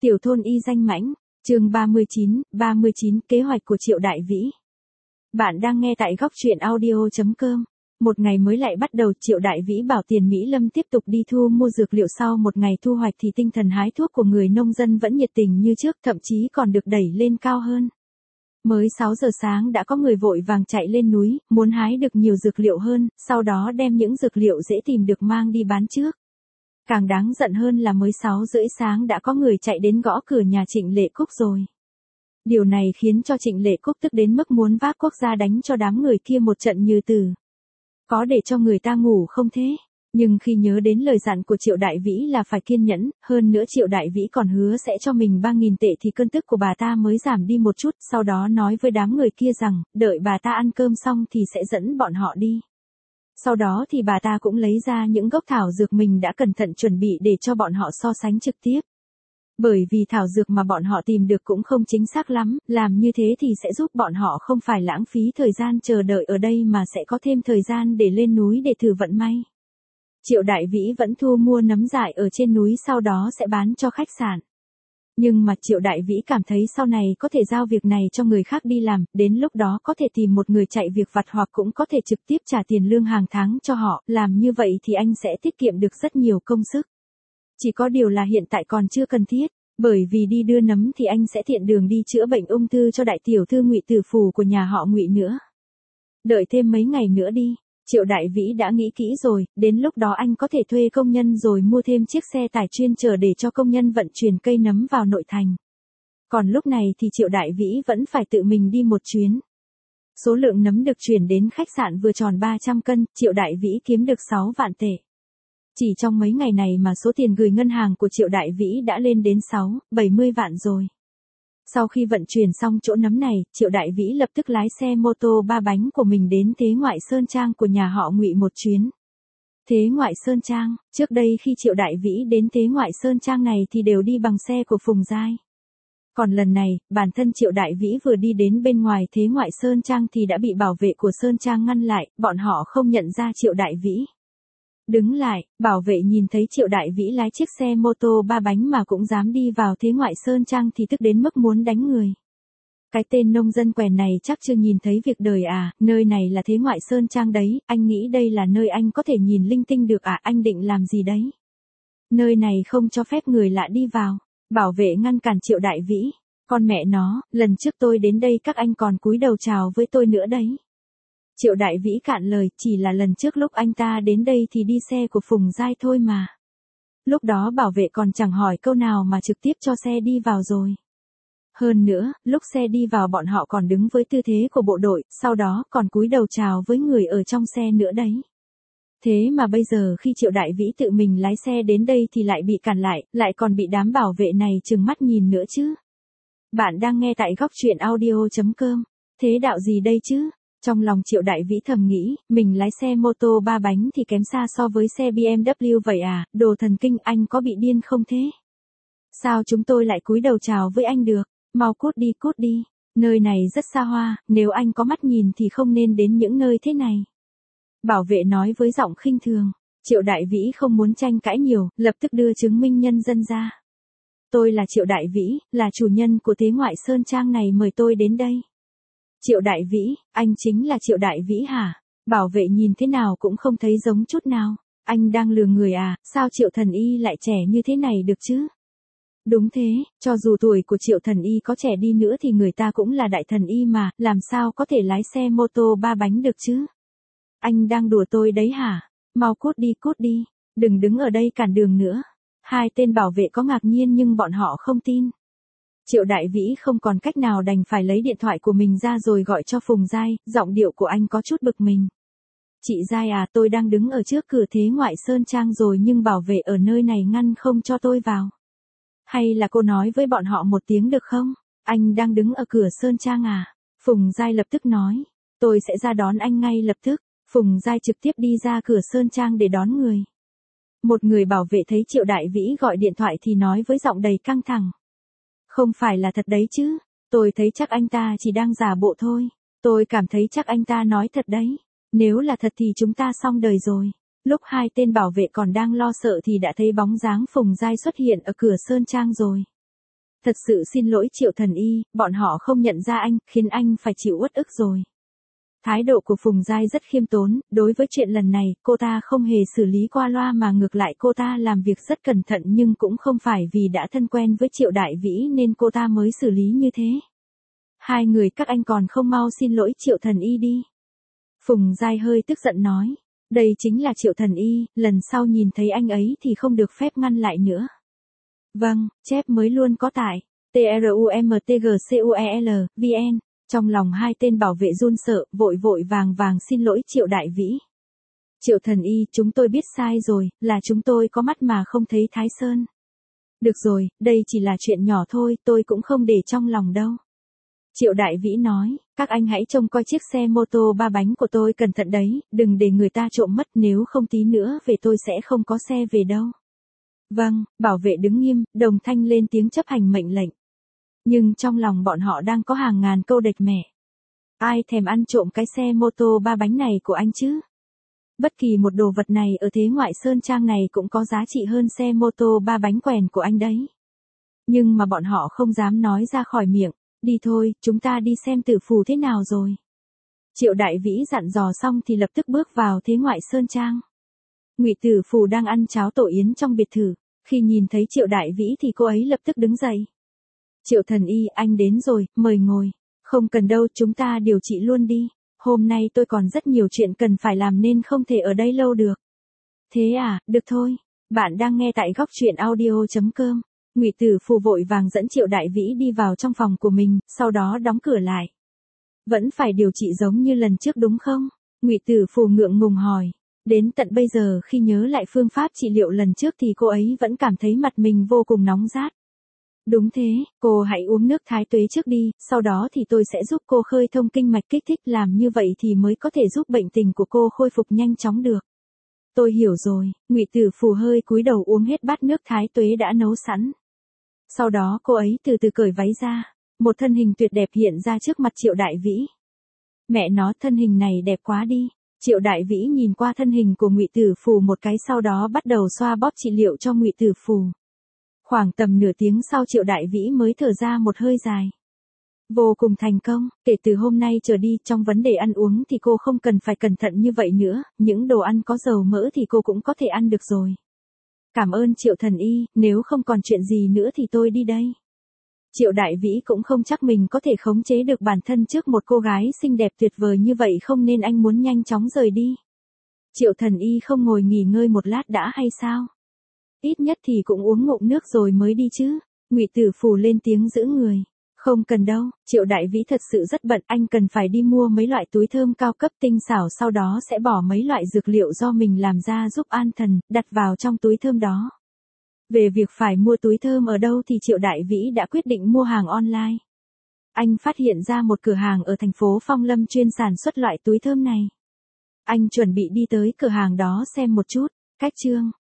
Tiểu thôn y danh mãnh, chương 39 kế hoạch của Triệu Đại Vĩ. Bạn đang nghe tại góc truyện audio.com. Một ngày mới lại bắt đầu, Triệu Đại Vĩ bảo Tiền Mỹ Lâm tiếp tục đi thu mua dược liệu. Sau một ngày thu hoạch thì tinh thần hái thuốc của người nông dân vẫn nhiệt tình như trước, thậm chí còn được đẩy lên cao hơn. Mới 6 giờ sáng đã có người vội vàng chạy lên núi, muốn hái được nhiều dược liệu hơn, sau đó đem những dược liệu dễ tìm được mang đi bán trước. Càng đáng giận hơn là mới 6 rưỡi sáng đã có người chạy đến gõ cửa nhà Trịnh Lệ Cúc rồi. Điều này khiến cho Trịnh Lệ Cúc tức đến mức muốn vác cuốc ra đánh cho đám người kia một trận như tử. Có để cho người ta ngủ không thế? Nhưng khi nhớ đến lời dặn của Triệu Đại Vĩ là phải kiên nhẫn, hơn nữa Triệu Đại Vĩ còn hứa sẽ cho mình 3.000 tệ thì cơn tức của bà ta mới giảm đi một chút, sau đó nói với đám người kia rằng, đợi bà ta ăn cơm xong thì sẽ dẫn bọn họ đi. Sau đó thì bà ta cũng lấy ra những gốc thảo dược mình đã cẩn thận chuẩn bị để cho bọn họ so sánh trực tiếp. Bởi vì thảo dược mà bọn họ tìm được cũng không chính xác lắm, làm như thế thì sẽ giúp bọn họ không phải lãng phí thời gian chờ đợi ở đây mà sẽ có thêm thời gian để lên núi để thử vận may. Triệu Đại Vĩ vẫn thu mua nấm dại ở trên núi, sau đó sẽ bán cho khách sạn. Nhưng mà Triệu Đại Vĩ cảm thấy sau này có thể giao việc này cho người khác đi làm, đến lúc đó có thể tìm một người chạy việc vặt hoặc cũng có thể trực tiếp trả tiền lương hàng tháng cho họ, làm như vậy thì anh sẽ tiết kiệm được rất nhiều công sức. Chỉ có điều là hiện tại còn chưa cần thiết, bởi vì đi đưa nấm thì anh sẽ tiện đường đi chữa bệnh ung thư cho đại tiểu thư Ngụy Tử Phù của nhà họ Ngụy nữa. Đợi thêm mấy ngày nữa đi. Triệu Đại Vĩ đã nghĩ kỹ rồi, đến lúc đó anh có thể thuê công nhân rồi mua thêm chiếc xe tải chuyên chở để cho công nhân vận chuyển cây nấm vào nội thành. Còn lúc này thì Triệu Đại Vĩ vẫn phải tự mình đi một chuyến. Số lượng nấm được chuyển đến khách sạn vừa tròn 300 cân, Triệu Đại Vĩ kiếm được 6 vạn tệ. Chỉ trong mấy ngày này mà số tiền gửi ngân hàng của Triệu Đại Vĩ đã lên đến 60-70 vạn rồi. Sau khi vận chuyển xong chỗ nấm này, Triệu Đại Vĩ lập tức lái xe mô tô 3 bánh của mình đến Thế Ngoại Sơn Trang của nhà họ Ngụy một chuyến. Thế Ngoại Sơn Trang, trước đây khi Triệu Đại Vĩ đến Thế Ngoại Sơn Trang này thì đều đi bằng xe của Phùng Giai. Còn lần này, bản thân Triệu Đại Vĩ vừa đi đến bên ngoài Thế Ngoại Sơn Trang thì đã bị bảo vệ của Sơn Trang ngăn lại, bọn họ không nhận ra Triệu Đại Vĩ. Đứng lại, bảo vệ nhìn thấy Triệu Đại Vĩ lái chiếc xe mô tô 3 bánh mà cũng dám đi vào Thế Ngoại Sơn Trang thì tức đến mức muốn đánh người. Cái tên nông dân quèn này chắc chưa nhìn thấy việc đời à, nơi này là Thế Ngoại Sơn Trang đấy, anh nghĩ đây là nơi anh có thể nhìn linh tinh được à, anh định làm gì đấy? Nơi này không cho phép người lạ đi vào. Bảo vệ ngăn cản Triệu Đại Vĩ. Con mẹ nó, lần trước tôi đến đây các anh còn cúi đầu chào với tôi nữa đấy. Triệu Đại Vĩ cạn lời, chỉ là lần trước lúc anh ta đến đây thì đi xe của Phùng Giai thôi mà. Lúc đó bảo vệ còn chẳng hỏi câu nào mà trực tiếp cho xe đi vào rồi. Hơn nữa, lúc xe đi vào bọn họ còn đứng với tư thế của bộ đội, sau đó còn cúi đầu chào với người ở trong xe nữa đấy. Thế mà bây giờ khi Triệu Đại Vĩ tự mình lái xe đến đây thì lại bị cản lại còn bị đám bảo vệ này trừng mắt nhìn nữa chứ. Bạn đang nghe tại góc truyện audio.com. Thế đạo gì đây chứ? Trong lòng Triệu Đại Vĩ thầm nghĩ, mình lái xe mô tô 3 bánh thì kém xa so với xe BMW vậy à, đồ thần kinh, anh có bị điên không thế? Sao chúng tôi lại cúi đầu chào với anh được, mau cút đi, nơi này rất xa hoa, nếu anh có mắt nhìn thì không nên đến những nơi thế này. Bảo vệ nói với giọng khinh thường, Triệu Đại Vĩ không muốn tranh cãi nhiều, lập tức đưa chứng minh nhân dân ra. Tôi là Triệu Đại Vĩ, là chủ nhân của Thế Ngoại Sơn Trang này, mời tôi đến đây. Triệu Đại Vĩ, anh chính là Triệu Đại Vĩ hả? Bảo vệ nhìn thế nào cũng không thấy giống chút nào. Anh đang lừa người à, sao Triệu Thần Y lại trẻ như thế này được chứ? Đúng thế, cho dù tuổi của Triệu Thần Y có trẻ đi nữa thì người ta cũng là đại thần y mà, làm sao có thể lái xe mô tô 3 bánh được chứ? Anh đang đùa tôi đấy hả? Mau cút đi, đừng đứng ở đây cản đường nữa. Hai tên bảo vệ có ngạc nhiên nhưng bọn họ không tin. Triệu Đại Vĩ không còn cách nào đành phải lấy điện thoại của mình ra rồi gọi cho Phùng Giai, giọng điệu của anh có chút bực mình. Chị Giai à, tôi đang đứng ở trước cửa Thế Ngoại Sơn Trang rồi nhưng bảo vệ ở nơi này ngăn không cho tôi vào. Hay là cô nói với bọn họ một tiếng được không? Anh đang đứng ở cửa Sơn Trang à? Phùng Giai lập tức nói. Tôi sẽ ra đón anh ngay lập tức. Phùng Giai trực tiếp đi ra cửa Sơn Trang để đón người. Một người bảo vệ thấy Triệu Đại Vĩ gọi điện thoại thì nói với giọng đầy căng thẳng. Không phải là thật đấy chứ, tôi thấy chắc anh ta chỉ đang giả bộ thôi, tôi cảm thấy chắc anh ta nói thật đấy, nếu là thật thì chúng ta xong đời rồi. Lúc hai tên bảo vệ còn đang lo sợ thì đã thấy bóng dáng Phùng Giai xuất hiện ở cửa Sơn Trang rồi. Thật sự xin lỗi Triệu Thần Y, bọn họ không nhận ra anh, khiến anh phải chịu uất ức rồi. Thái độ của Phùng Giai rất khiêm tốn, đối với chuyện lần này, cô ta không hề xử lý qua loa mà ngược lại cô ta làm việc rất cẩn thận nhưng cũng không phải vì đã thân quen với Triệu Đại Vĩ nên cô ta mới xử lý như thế. Hai người các anh còn không mau xin lỗi Triệu Thần Y đi. Phùng Giai hơi tức giận nói. Đây chính là Triệu Thần Y, lần sau nhìn thấy anh ấy thì không được phép ngăn lại nữa. Vâng, chép mới luôn có tại. TRUMTGCUEL, VN. Trong lòng hai tên bảo vệ run sợ, vội vội vàng vàng xin lỗi Triệu Đại Vĩ. Triệu Thần Y, chúng tôi biết sai rồi, là chúng tôi có mắt mà không thấy Thái Sơn. Được rồi, đây chỉ là chuyện nhỏ thôi, tôi cũng không để trong lòng đâu. Triệu Đại Vĩ nói, các anh hãy trông coi chiếc xe mô tô 3 bánh của tôi cẩn thận đấy, đừng để người ta trộm mất, nếu không tí nữa về tôi sẽ không có xe về đâu. Vâng, bảo vệ đứng nghiêm, đồng thanh lên tiếng chấp hành mệnh lệnh. Nhưng trong lòng bọn họ đang có hàng ngàn câu địch mẹ. Ai thèm ăn trộm cái xe mô tô 3 bánh này của anh chứ? Bất kỳ một đồ vật này ở thế ngoại sơn trang này cũng có giá trị hơn xe mô tô 3 bánh quèn của anh đấy. Nhưng mà bọn họ không dám nói ra khỏi miệng. Đi thôi, chúng ta đi xem Tử Phù thế nào rồi. Triệu Đại Vĩ dặn dò xong thì lập tức bước vào thế ngoại sơn trang. Ngụy Tử Phù đang ăn cháo tổ yến trong biệt thự, khi nhìn thấy Triệu Đại Vĩ thì cô ấy lập tức đứng dậy. Triệu Thần Y, anh đến rồi, mời ngồi. Không cần đâu, chúng ta điều trị luôn đi. Hôm nay tôi còn rất nhiều chuyện cần phải làm nên không thể ở đây lâu được. Thế à, được thôi. Bạn đang nghe tại góc truyện audio.com. Ngụy Tử Phù vội vàng dẫn Triệu Đại Vĩ đi vào trong phòng của mình, sau đó đóng cửa lại. Vẫn phải điều trị giống như lần trước đúng không? Ngụy Tử Phù ngượng ngùng hỏi. Đến tận bây giờ khi nhớ lại phương pháp trị liệu lần trước thì cô ấy vẫn cảm thấy mặt mình vô cùng nóng rát. Đúng thế, cô hãy uống nước thái tuế trước đi, sau đó thì tôi sẽ giúp cô khơi thông kinh mạch kích thích, làm như vậy thì mới có thể giúp bệnh tình của cô khôi phục nhanh chóng được. Tôi hiểu rồi, Ngụy Tử Phù hơi cúi đầu uống hết bát nước thái tuế đã nấu sẵn. Sau đó cô ấy từ từ cởi váy ra, một thân hình tuyệt đẹp hiện ra trước mặt Triệu Đại Vĩ. Mẹ nó, thân hình này đẹp quá đi. Triệu Đại Vĩ nhìn qua thân hình của Ngụy Tử Phù một cái, sau đó bắt đầu xoa bóp trị liệu cho Ngụy Tử Phù. Khoảng tầm nửa tiếng sau Triệu Đại Vĩ mới thở ra một hơi dài. Vô cùng thành công, kể từ hôm nay trở đi trong vấn đề ăn uống thì cô không cần phải cẩn thận như vậy nữa, những đồ ăn có dầu mỡ thì cô cũng có thể ăn được rồi. Cảm ơn Triệu Thần Y, nếu không còn chuyện gì nữa thì tôi đi đây. Triệu Đại Vĩ cũng không chắc mình có thể khống chế được bản thân trước một cô gái xinh đẹp tuyệt vời như vậy không nên anh muốn nhanh chóng rời đi. Triệu Thần Y không ngồi nghỉ ngơi một lát đã hay sao? Ít nhất thì cũng uống ngụm nước rồi mới đi chứ. Ngụy Tử Phù lên tiếng giữ người. Không cần đâu, Triệu Đại Vĩ thật sự rất bận, anh cần phải đi mua mấy loại túi thơm cao cấp tinh xảo, sau đó sẽ bỏ mấy loại dược liệu do mình làm ra giúp an thần, đặt vào trong túi thơm đó. Về việc phải mua túi thơm ở đâu thì Triệu Đại Vĩ đã quyết định mua hàng online. Anh phát hiện ra một cửa hàng ở thành phố Phong Lâm chuyên sản xuất loại túi thơm này. Anh chuẩn bị đi tới cửa hàng đó xem một chút. Cách chương